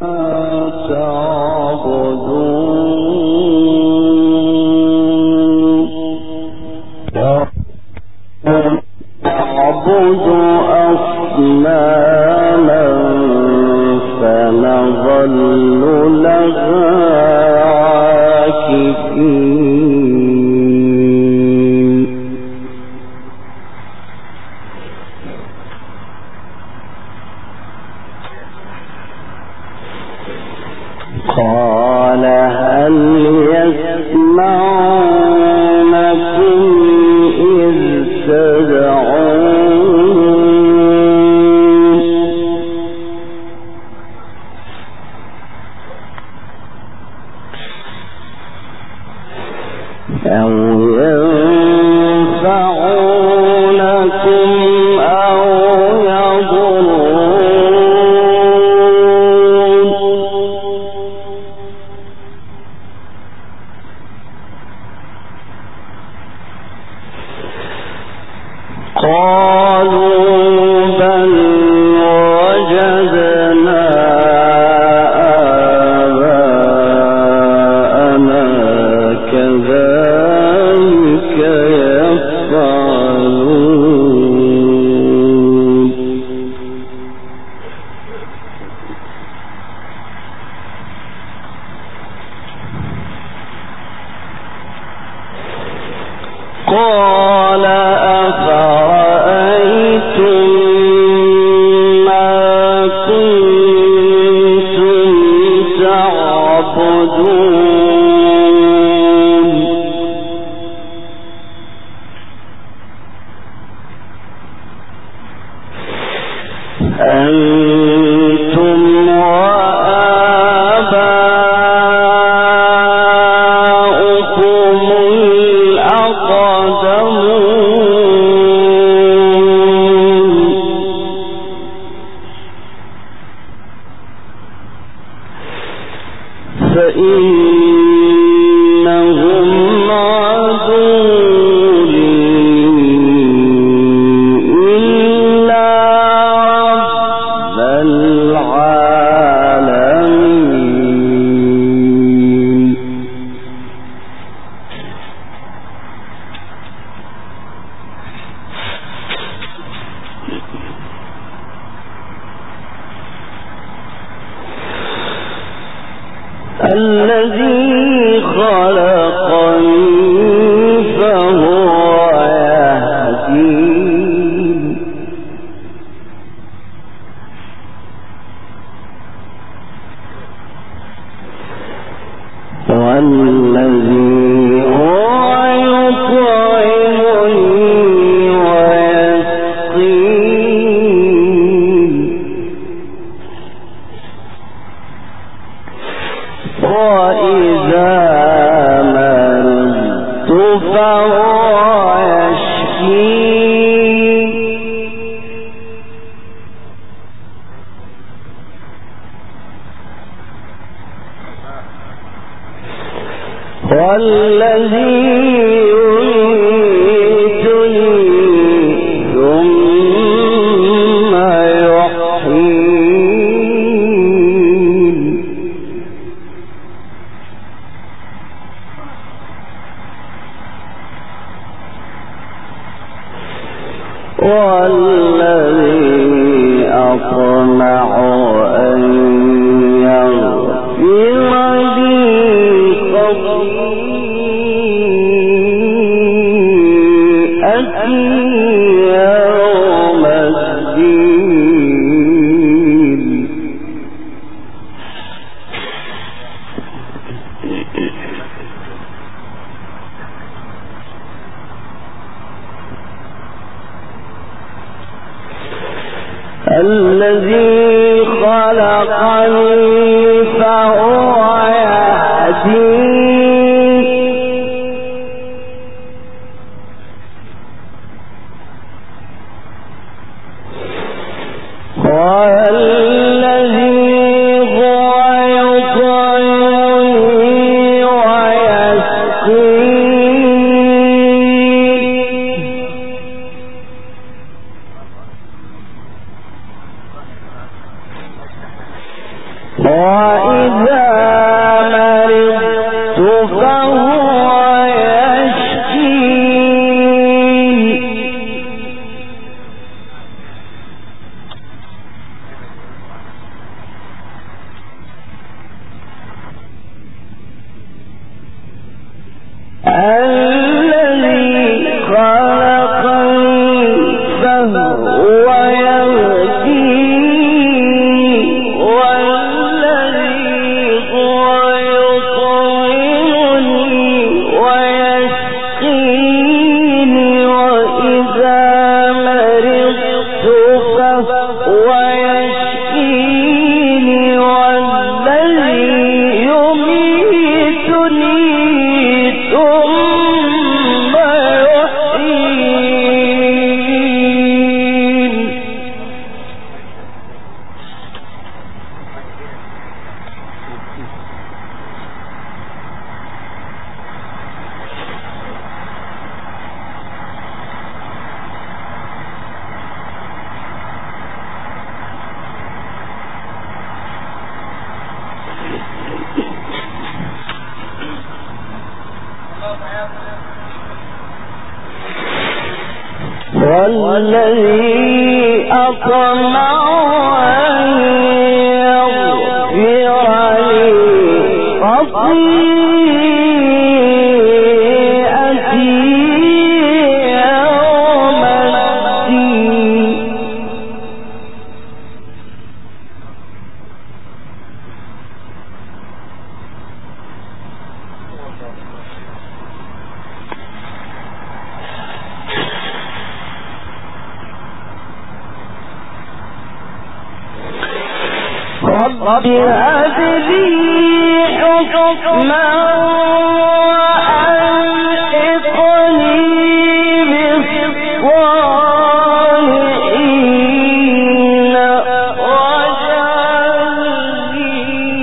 الذي خلقني فهو والذي أطمع أن يغفر لي خطيئتي يوم الدين. رب هب لي حكما وألحقني بالصالحين واجعل لي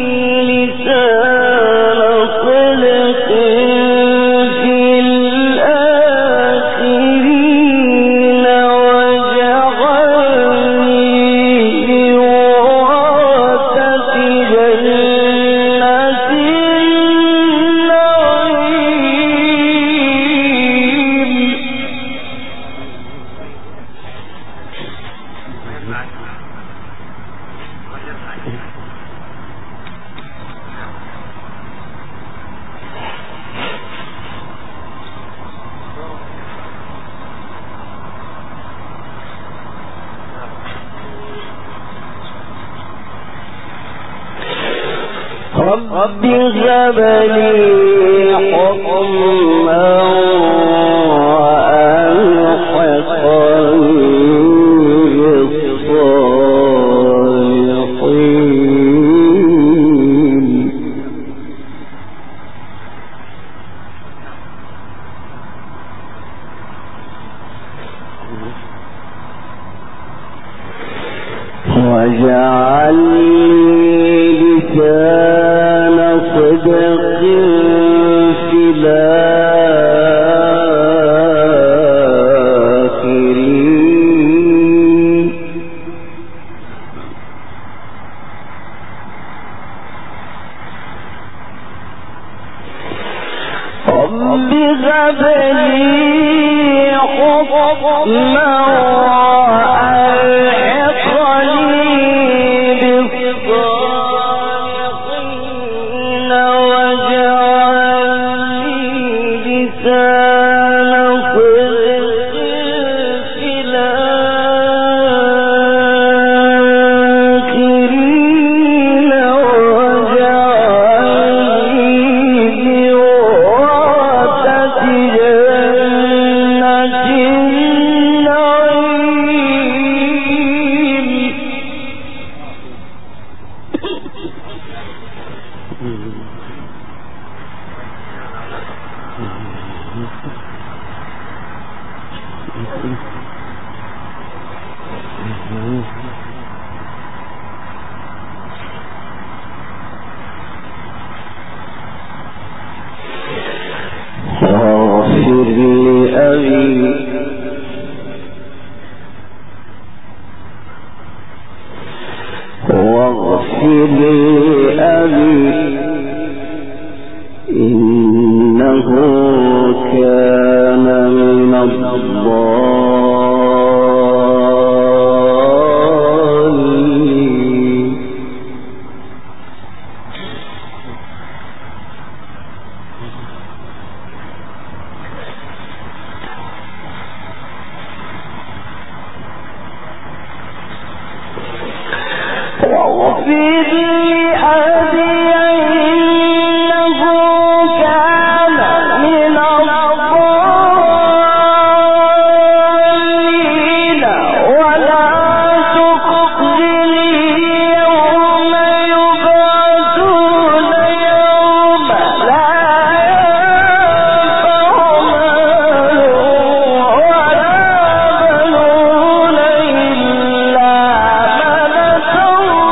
لسان صدق في الآخرين واجعلني رب هب لي حكما وألحقني بالصالحين واجعل لسان صدق في الآخرين رب هب لي حكما واغفر لأبي واغفر أبي إنه كان من الضالين واغفر لأبي إنه كان من الضالين ولا تخزني يوم يبعثون يوم لا ينفع مال ولا بنون إلا من أتى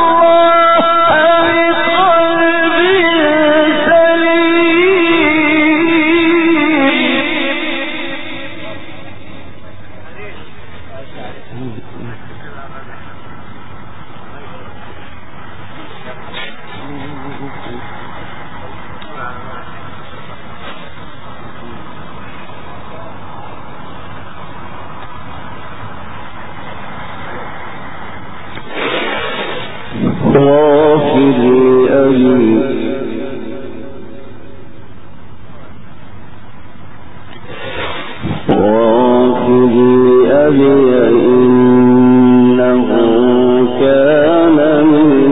غافر أبي إنه كان من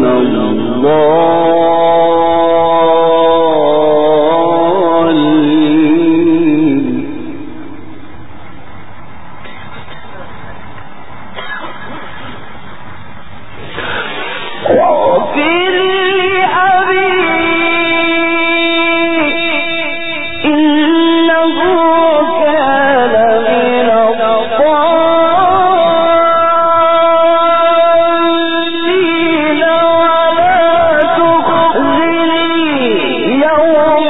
الضالين واغفر لأبي إنه كان من الضالين ولا تخزني يوم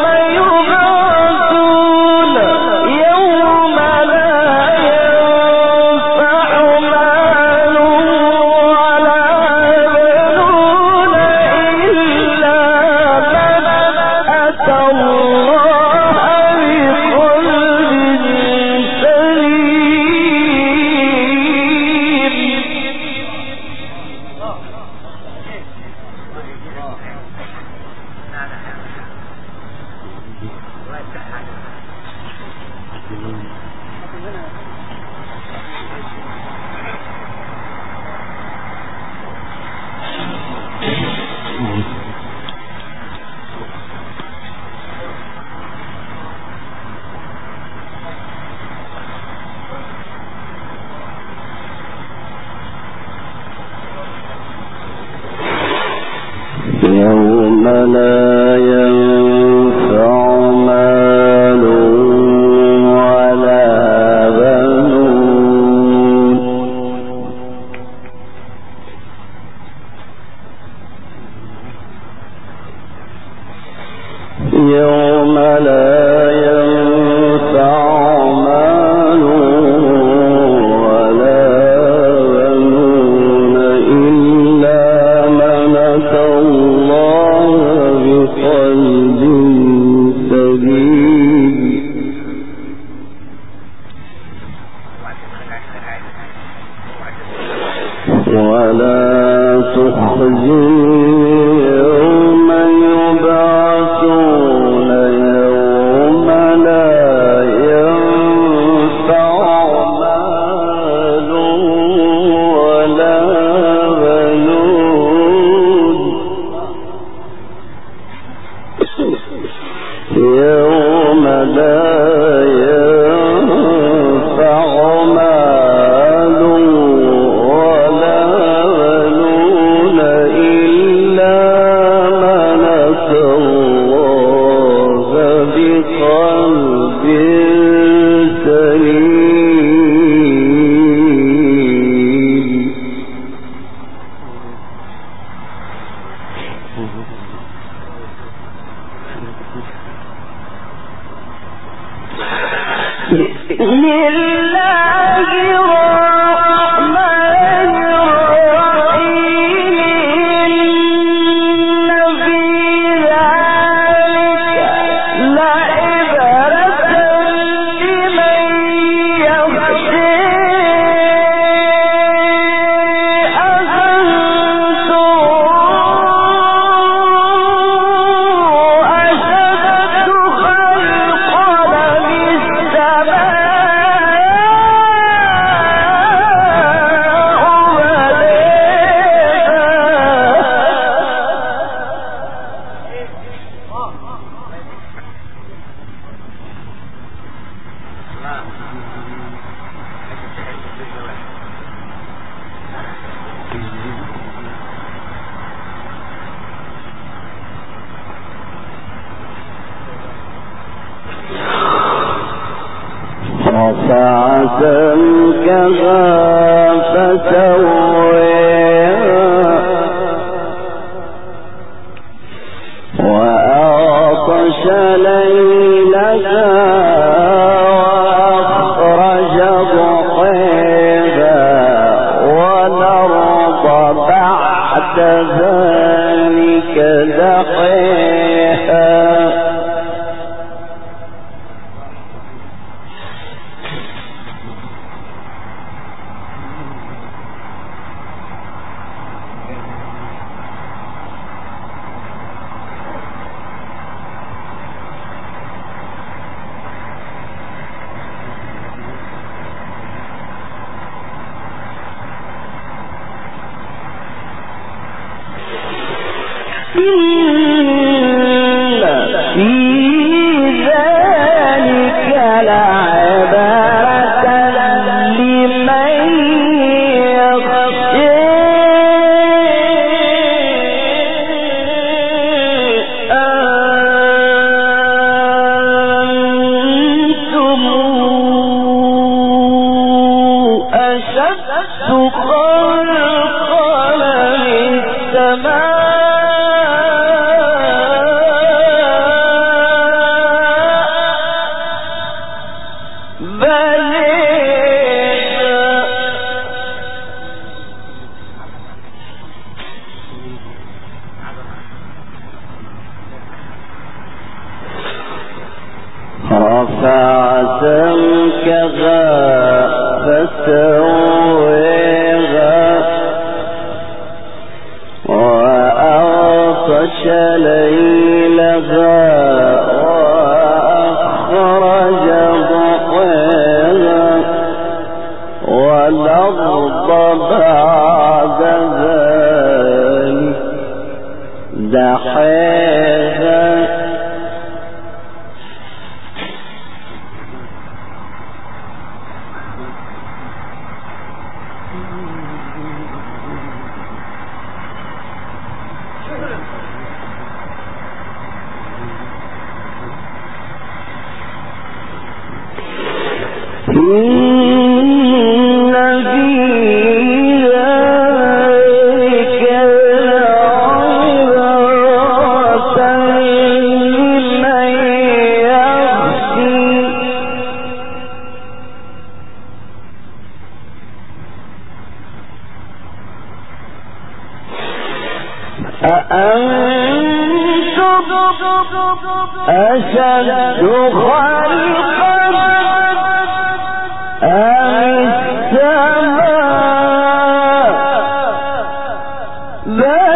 يبعثون يوم لا ينفع مال ولا بنون إلا من أتى الله بقلب يوم لا ينفع مال ولا بنون يوم لا ينفع مال ولا بنون إلا من أتى الله بقلب سليم ولا تخزني يوم يبعثون يوم لا ينفع مال ولا بنون يوم لا ينفع مال ولا بنون إلا من أتى الله بقلب سليم بسم الله الرحمن الرحيم إن في سمكها فسويها وأغطش ليلها وأخرج ضحيها والأرض بعد ذلك دحيها رفع سمكها فسويها وأغطش ليلها وأخرج ضحيها والأرض بعد ذلك دحيها أأنتم أشد خلقا أم السماء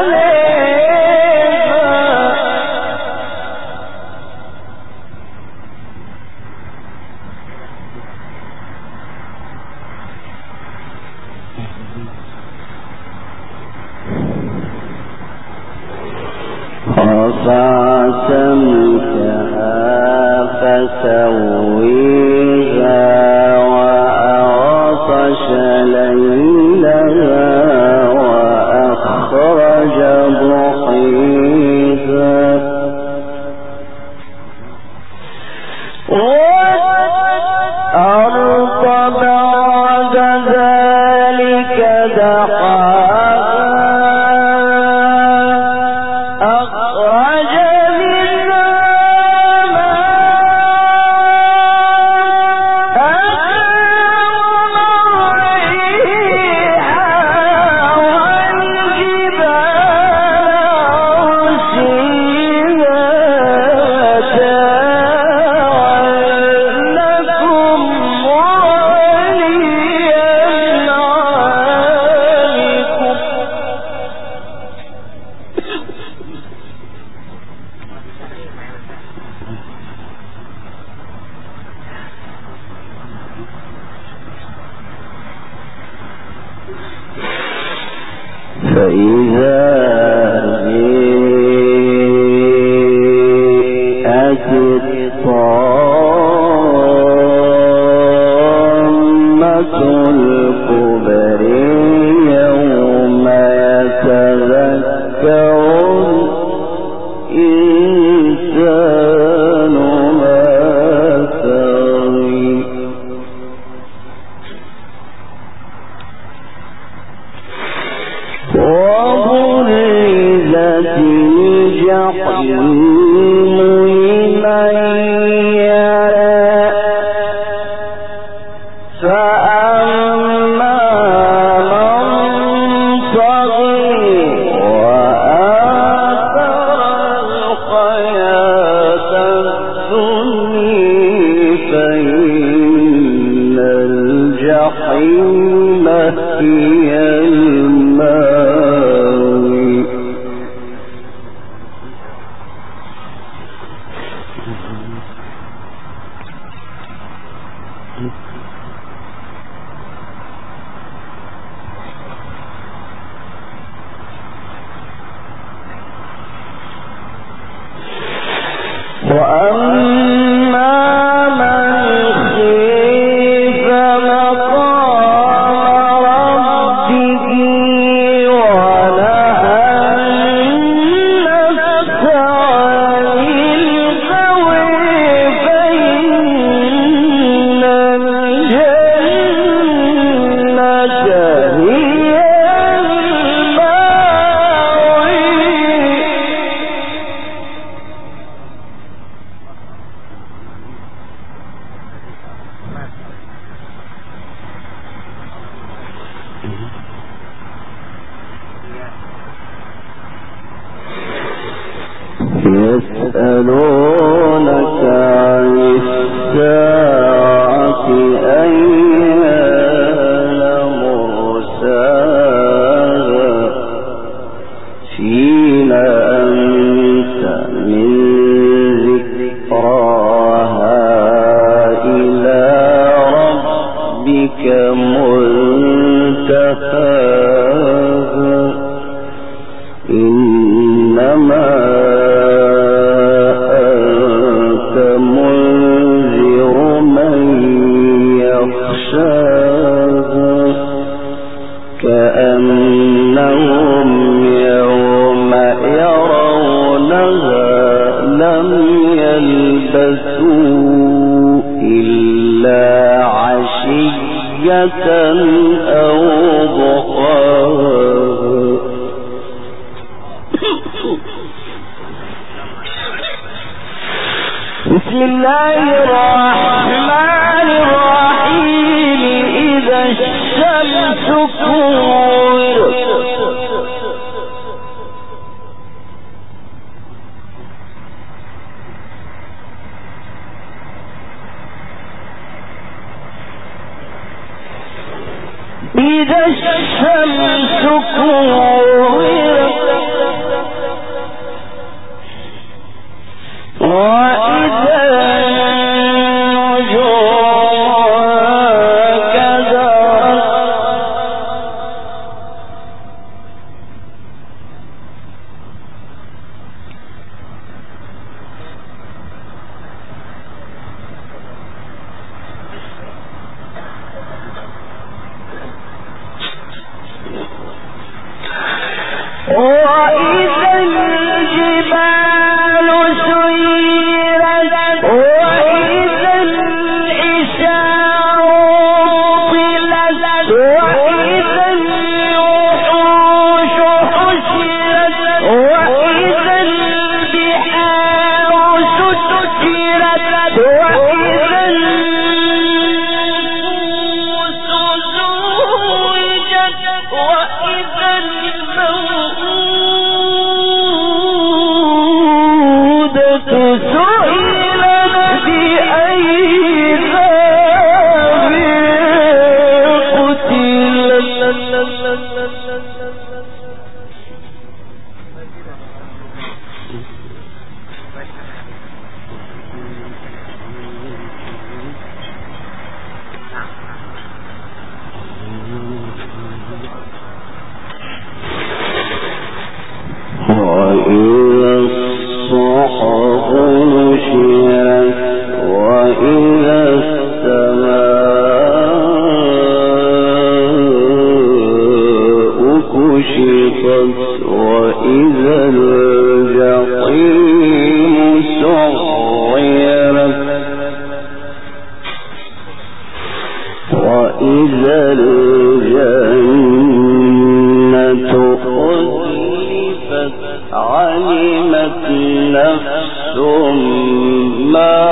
رفع سمكها فسويها وأغطش ليلها وأخرج ضحيها والأرض بعد ذلك دحاها فإذا جاءت الطامة الكبرى يوم يتذكر الإنسان ما سعى وبرزت الجحيم لمن يرى فأما من طغى وآثر الحياة الدنيا فإن الجحيم هي المأوى. وأما من خيف مقام ربه ونهى النفس عن الهوى فإن الجنة هي يسألونك عن الساعة أيان مرساها فيما أنت من ذكراها إلى ربك منتهاها إنما كأنهم يوم يرونها لم يلبثوا إلا عشية أو ضحاها. بسم الله الرحمن الرحيم. إذا الشمس كورت إذا الشمس كورت وإذا الجبال سيرت وإذا العشار طلت وإذا الوحوش حشرت وإذا البحار سجرت وإذا النفوس زوجت وإذا سئلت بأي ذنب قتلت. وإذا الصحف نشرت وإذا السماء كشطت وإذا الجحيم سعرت وإذا الجنة وأزلفت علمت نفس ما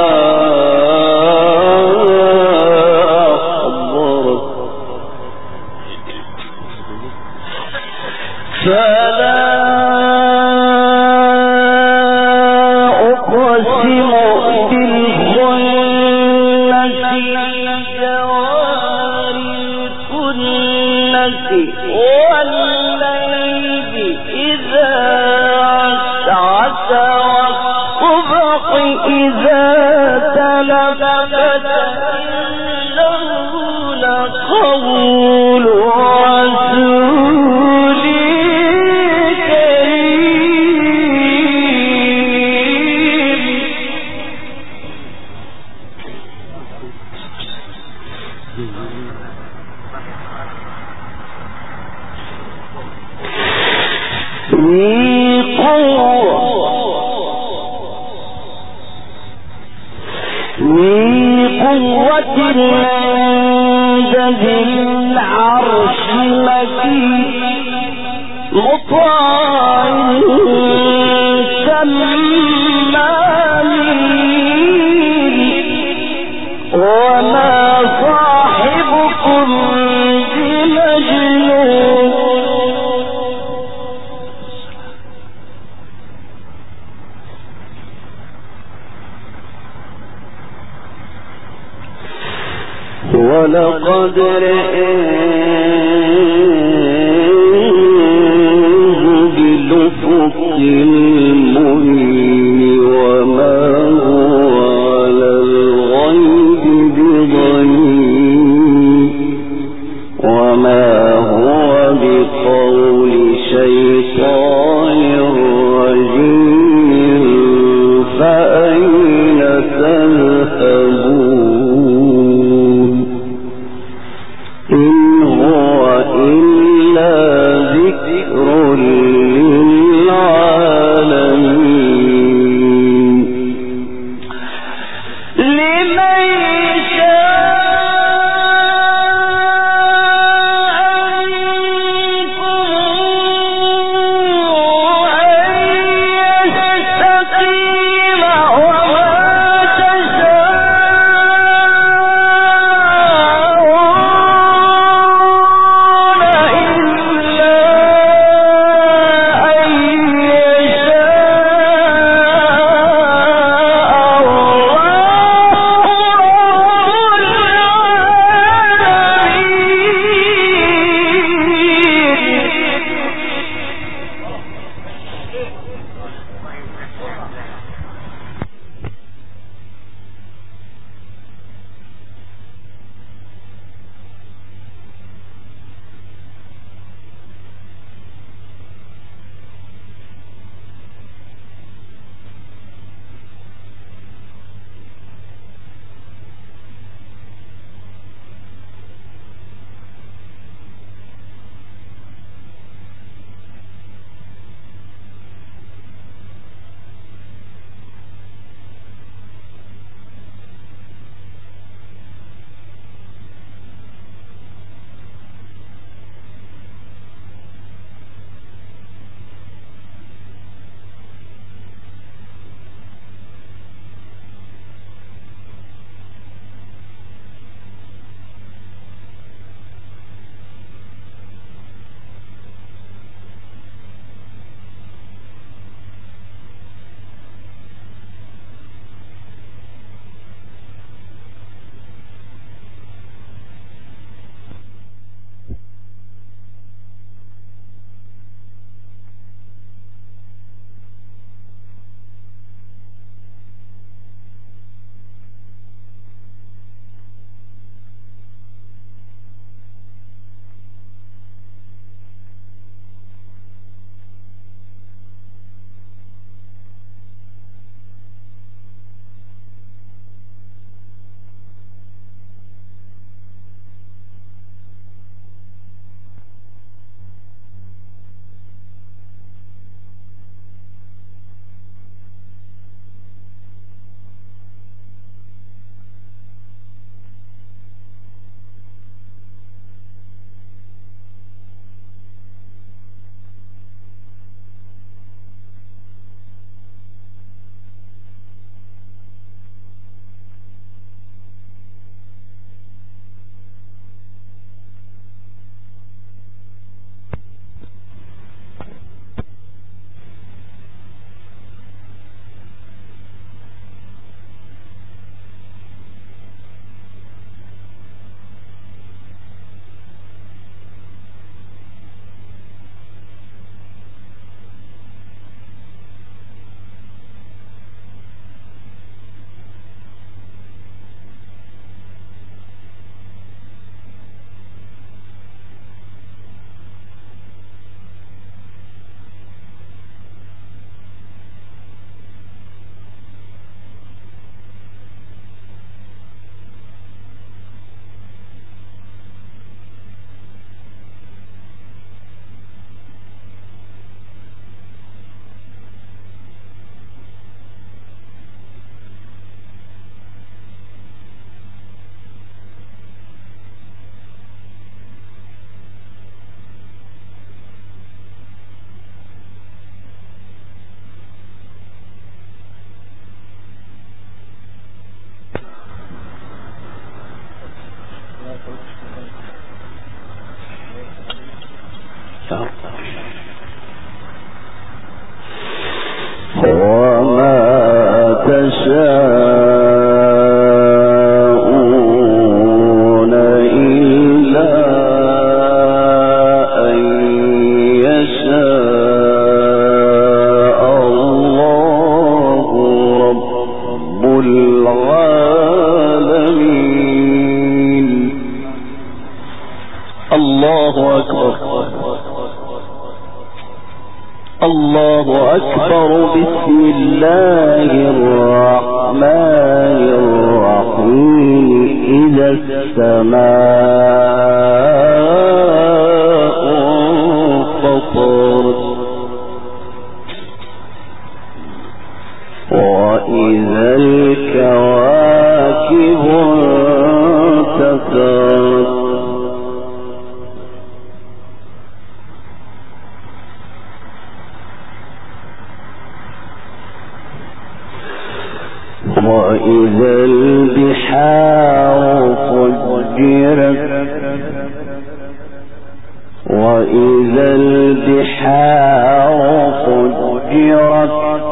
أحضرت فلا أقسم بالخنس الجوار الكنس والليل إذا عسعس والصبح إذا تنفس إنه لقول رسول كريم ذي قوة عند ذي العرش مكين مطاع ثم أمين وما صاحبكم بمجنون ولقد رآه بالأفق المبين وما هو على الغيب بضنين وما هو بقول شيطان رجيم فأين تذهبون إن هو إلا ذكر للعالمين لمن شاء منكم أن يستقيم وما تشاءون إلا وإذا البحار فجرت وإذا البحار فجرت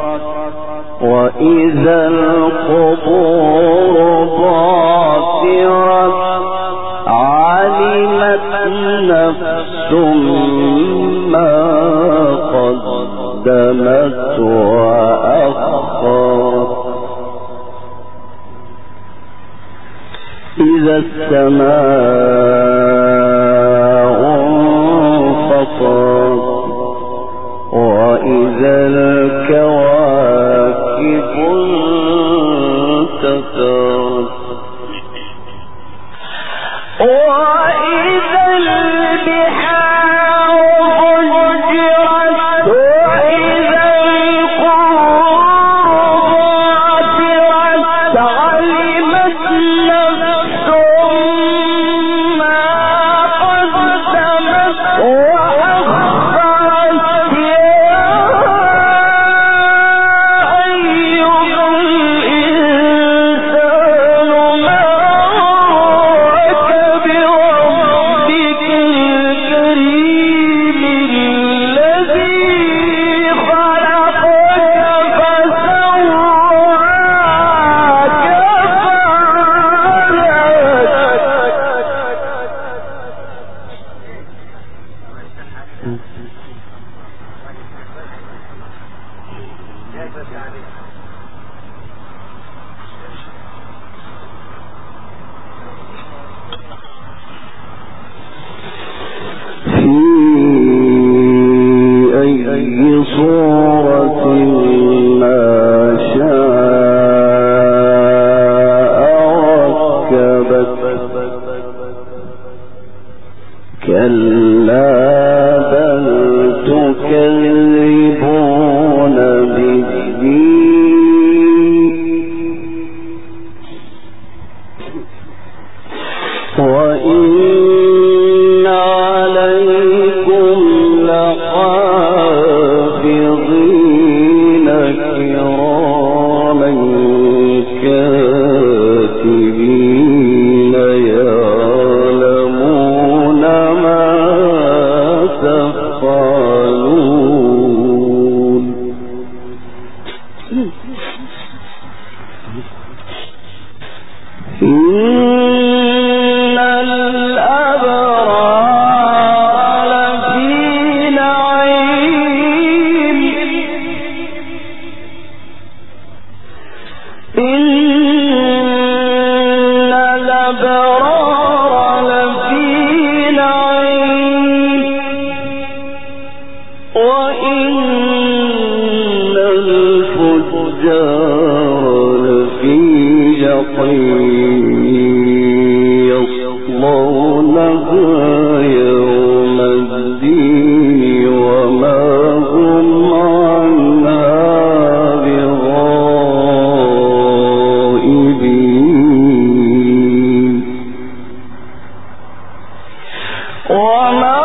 وإذا القبور بعثرت علمت نفس ما قدمت وأخرت إذا السماء انفطرت وإذا الكواكب انتثرت وإذا البحار فجرت وإذا القبور بعثرت علمت نفس ما قدمت وأخرت يا أيها الإنسان ما غرك بربك الكريم الذي خلقك فسواك في أي صورة ما شاء ركبك كلا بل تكذبون بالدين وإن عليكم لحافظين كراما كاتبين يعلمون ما تفعلون إن الأبرار لفي نعيم إن الأبرار لفي نعيم وإن الفجار لفي جحيم يصلونها يوم الدين وما هم عنها بغائبين وما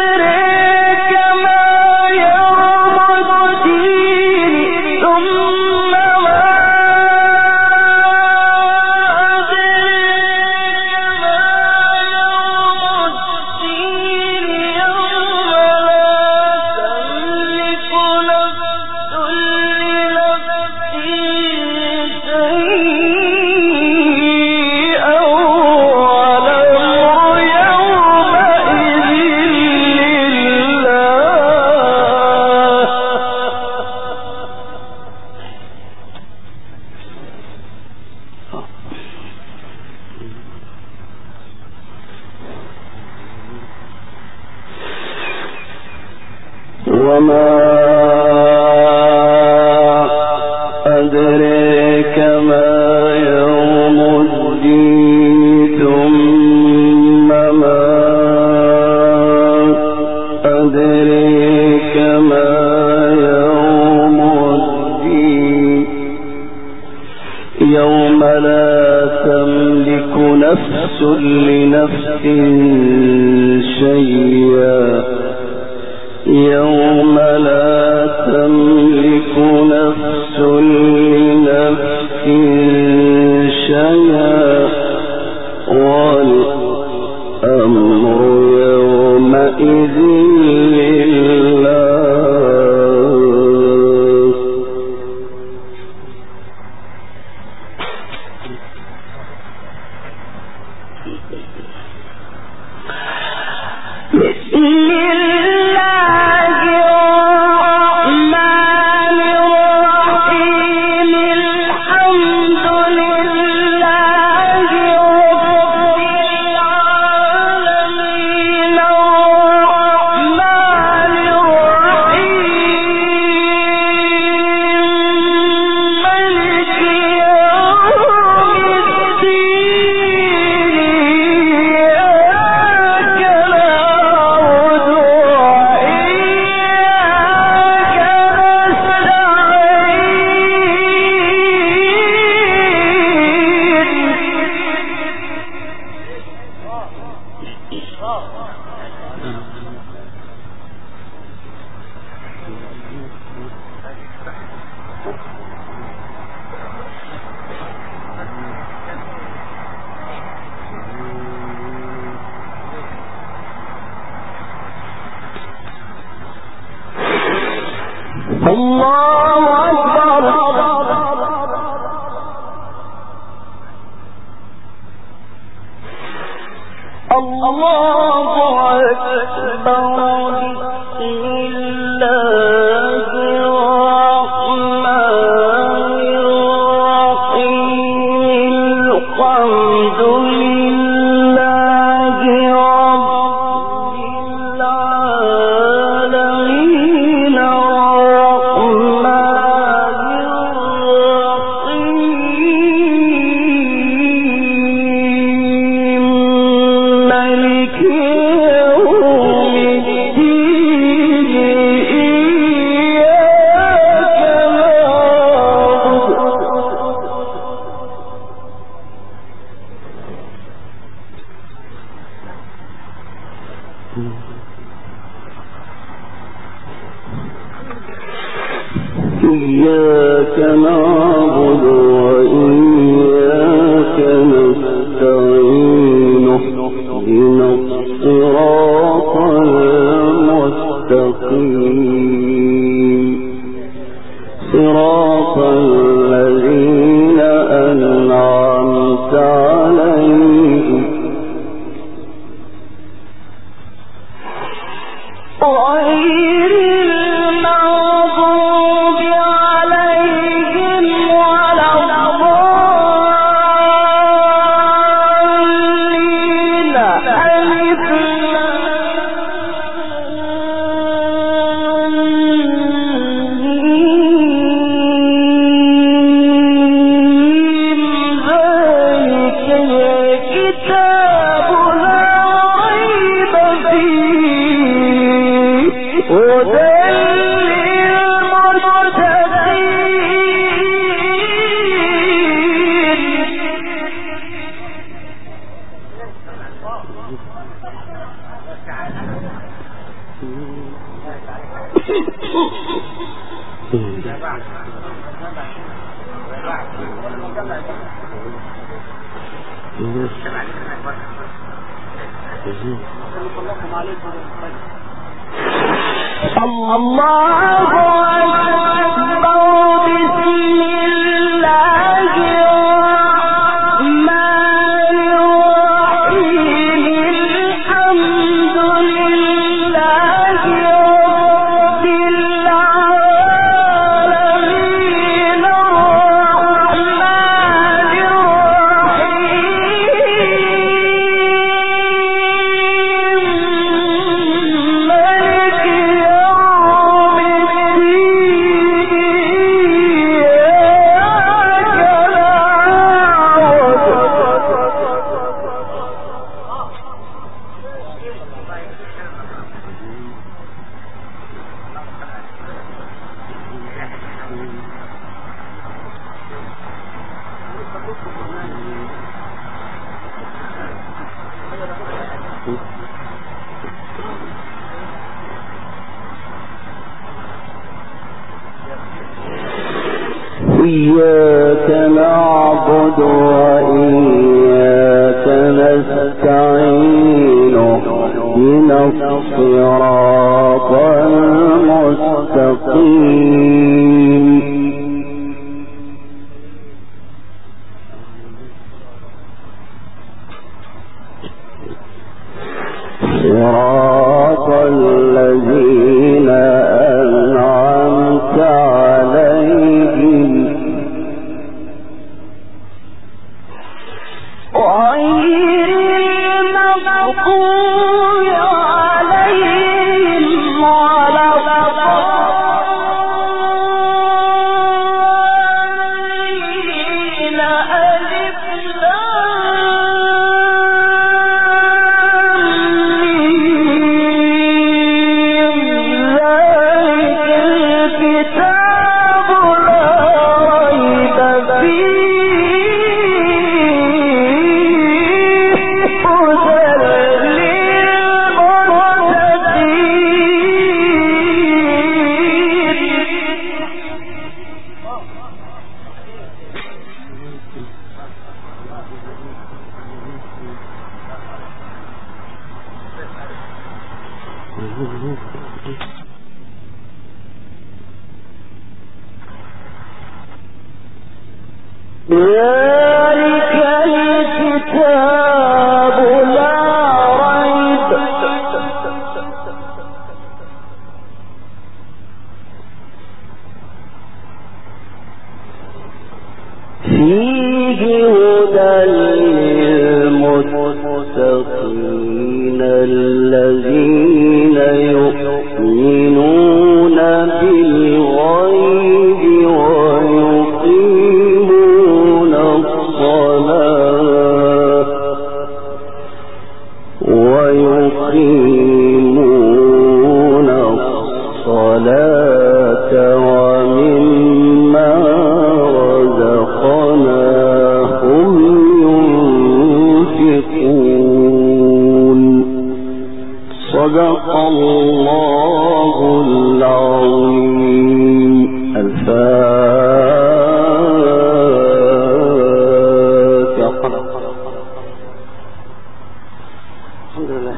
أدريك ما يوم الدين ثم وما أدريك ما يوم الدين ثم ما أدريك ما يوم الدين يوم لا تملك نفس لنفس شيئا يوم لا تملك نفس لنفس شيئا والأمر يومئذ لله إياك نعبد وإياك نستعين اهدنا الصراط المستقيم صراط الذين أنعمت عليهم غير المغضوب عليهم ولا الضالين ألف ذلك الكتاب لا ريب فيه هدى الله أكبر بسم الله الرحمن الرحيم الحمد لله رب العالمين الرحمن الرحيم مالك يوم إياك نعبد وإياك نستعين اهدنا الصراط المستقيم صراط الذين أنعمت عليهم غير المغضوب عليهم ولا الضالين ألف ذلك الكتاب لا ريب فيه هدى للمتقين الذين يؤمنون بالغيب ويقيمون الصلاة ومما رزقناهم ينفقون صدق الله العظيم. الفاتحة. الحمد لله.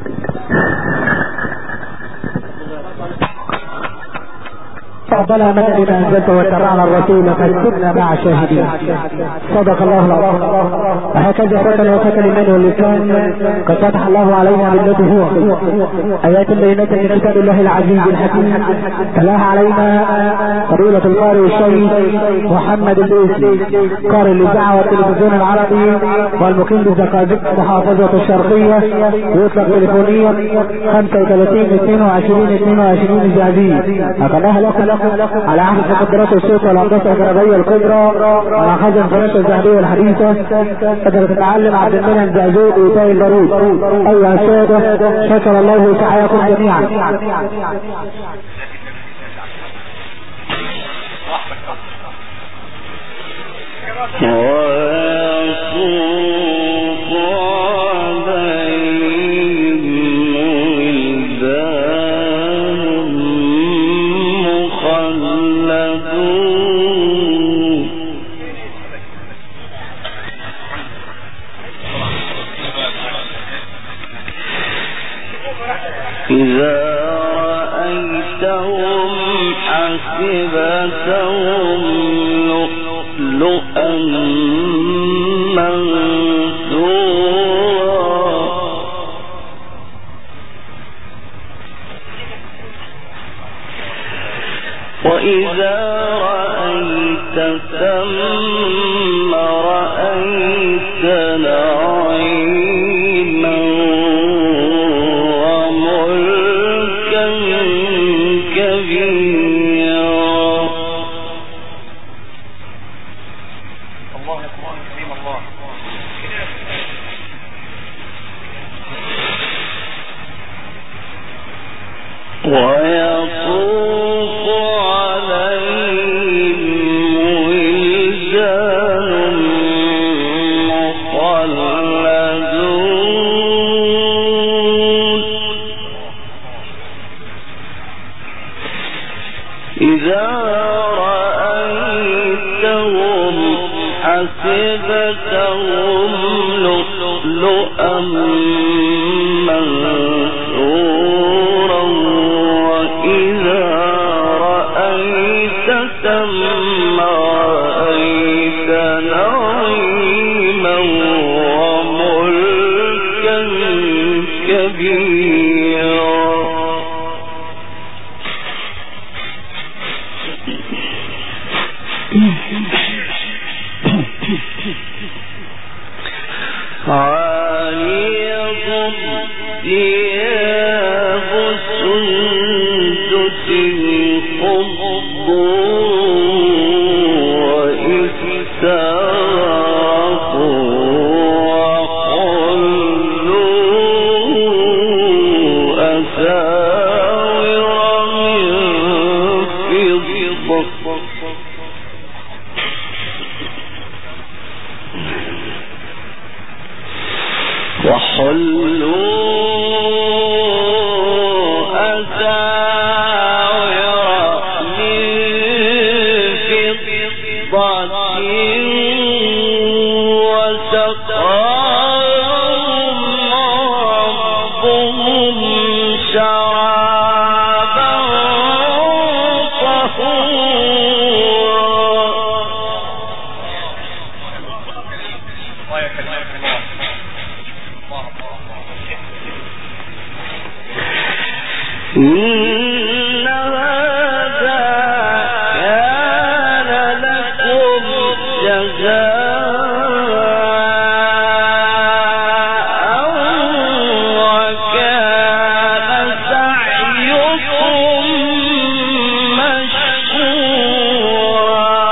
ربنا من الذين انزلت واتبعنا الرسول فاكتبنا مع الشاهدين. صدق الله العظيم. وهكذا فتن وفتن المال واللسان قد فتح الله علينا بالذي هو ايات بينات من كتاب الله العزيز الحكيم تلاها علينا فضيلة القارئ الشهيد محمد البيسي قارئ الاذاعه والتلفزيون العربي والمقيم بزقازيق محافظة الشرقية ويطلق تليفونيا 35 22 22 الزعزيز. أقلها لكم على عهد مقدرات الصوت والهندسة الجربية الكبرى ومعخذ القناة الذهبية الحديثة. قدر تتعلم عبد المنعم زعزوق وإيتاء البارود. أيها السادة شكر الله سعيكم جميعا. إذا رأيتهم حسبتهم لؤلؤا منثورا وإذا رأيت ثم رأيت نعيما وملكا كبيرا. الله أكبر. كريم الله. ويطوف عليهم ولدان مخلدون إذا رأيتهم حسبتهم لؤلؤا منثورا وإذا رأيت ثم رأيت نعيما وملكا كبيرا. عاليهم ثياب سندس خضر وإستبرق وحلوا أساور من فضة وسقاهم ربهم شرابا إن هذا كان لكم جزاء وكان سعيكم مشكورا.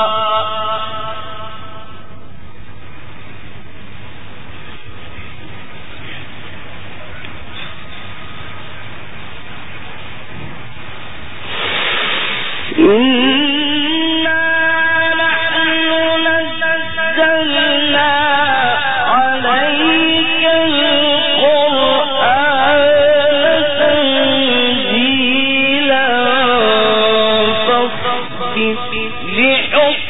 إنا نحن نزلنا عليك القرآن تنزيلا فاصبر لحكم